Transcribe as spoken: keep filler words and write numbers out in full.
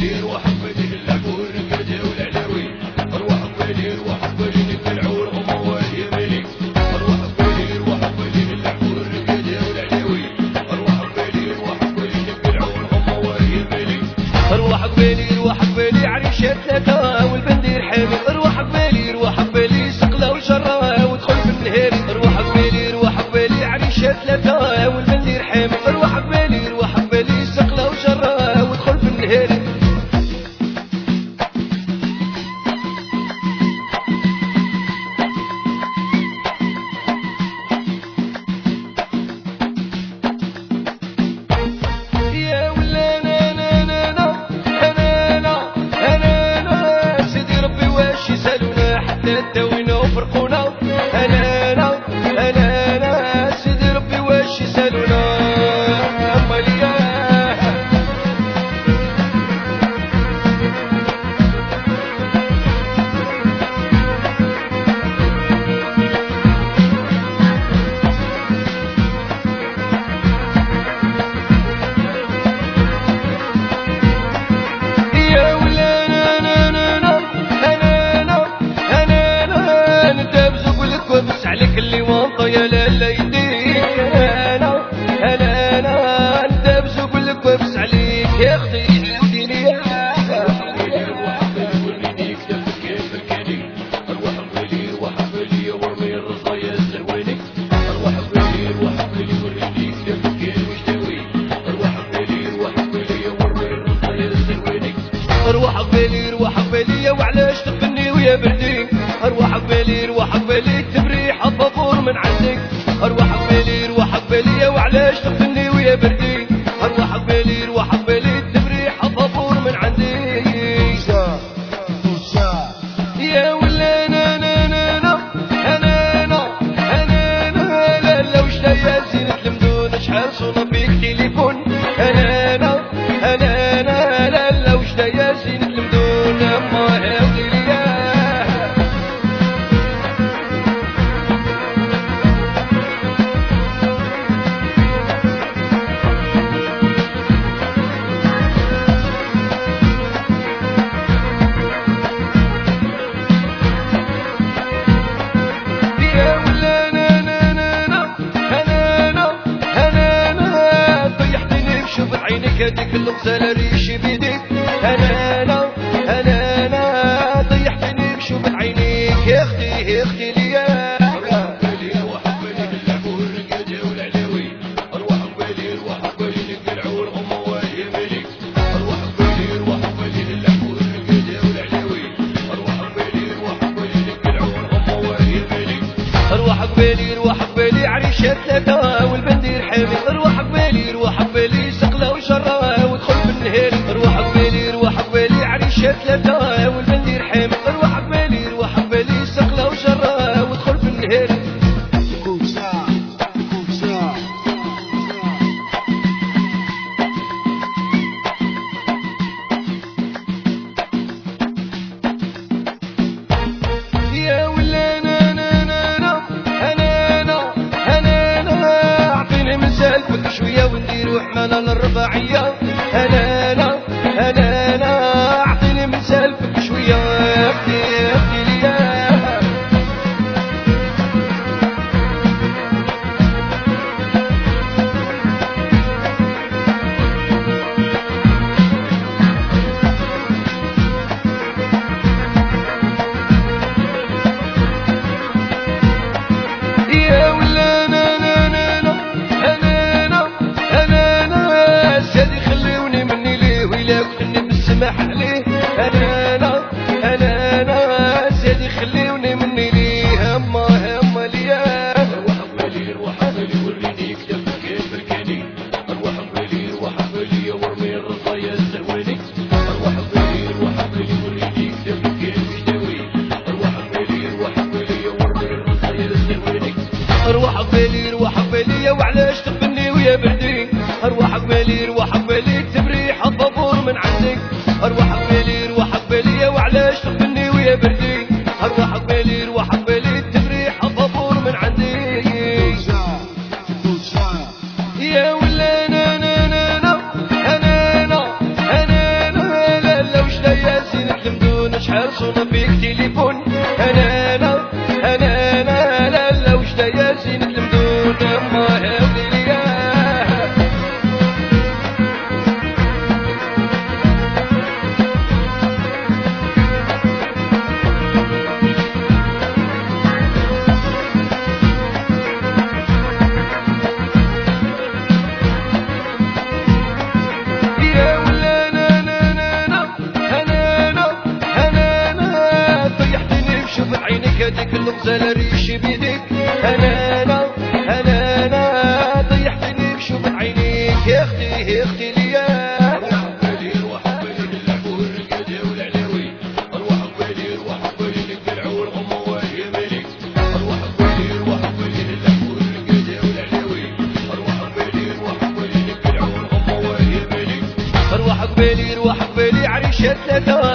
قبالي روح قبالي اللعب والرقادة والعلاوي أروح قبالي روح قبالي نتبلعوا الهم واليمالي أروح قبالي روح قبالي اللعب والرقادة والعلاوي أروح قبالي روح قبالي نتبلعوا الهم واليمالي أروح قبالي روح قبالي عريشة ثلاثة والبندير حامي أروح قبالي روح قبالي سقلة وشرة ودخل في النهاري أروح قبالي روح قبالي عريشة ثلاثة والبندير حامي أروح قبالي روح قبالي سقلة وشرة ودخل في النهاري يا ولا انا انا انا انا انا انا انا سيدي ربي واش يسالونا حتى داوينا وفرقونا انا انا انا انا سيدي ربي واش يسالونا ماليا يا ولا انا انا انا انا انا انا انا انت بزوق لك وبس عليك اللي وانطه يا لالا يديك انا انا انا انت بزوق لك وبس عليك يا اختي وديني يا اروح قبالي روح قبالي وعلاش تغني ويا بردي اروح قبالي روح قبالي تبريح الطابور من عندك اروح قبالي روح قبالي وعلاش تغني ويا بردي اروح قبالي روح قبالي تبريح الطابور من عندك يا ولا انا انا انا انا انا انا انا لا لا وش يا زينة المدونة شحال صونا فيك تليفون انا انا انا انا لا لا وش يا زينة المدونة ما هاودي ليا يا ولا انا انا انا انا انا انا انا طيحتني بشوف عينك هذيك الغزالة ريش بيديك انا انا انا انا طيحتني بشوف عينيك يا اختي يا اختي ليا اروح قبالي روح قبالي عريشة ثلاثة والبندير حامي اروح قبالي روح قبالي سقلة وشرة ودخل في النهاري اروح قبالي روح قبالي عريشة ثلاثة والبندير حامي اروح قبالي روح قبالي سقلة وشرة ودخل في النهاري يا ولا انا انا انا انا انا انا انا اعطيني من سالفك شويه ونديروا حماله للرباعيه انا انا انا انا اعطيني من سالفك شويه اختي اختي ليا يا ولا انا انا انا انا انا انا انا سيدي خلوني مني ليه ويلا كني بالسماح عليه انا انا انا انا سيدي خلوني مني ليه هما هما ليا اروح قبالي روح قبالي وريني كتابك كيف بركاني اروح قبالي روح قبالي ورمي الرصايا الزواني اروح قبالي روح قبالي وريني كتابك كيف يشتوي اروح قبالي روح قبالي ورمي الرصايا الزواني اروح قبالي روح قبالي وعلاش تغني ويا بردي اروح قبالي روح قبالي تبريح الطابور من عندك اروح قبالي روح قبالي وعلاش تغني ويا بردي اروح قبالي روح قبالي تبريح الطابور من عندك يا ولا انا انا انا انا انا انا انا لا مصون فيك تليفون انا انا انا انا لا لا وش يا زينة المدون ما هذي ليا هذيك اللغزة ريش بيدك انا انا انا انا طيحتني بشوف عينيك يا اختي يا اختي ليا روح بالي روح بالي للعبور القدي والعلوي روح بالي روح بالي للقلعور هم وهي ملك روح بالي روح بالي للعبور القدي والعلوي روح بالي روح بالي للقلعور هم وهي ملك روح بالي روح بالي عريشة ثلاثة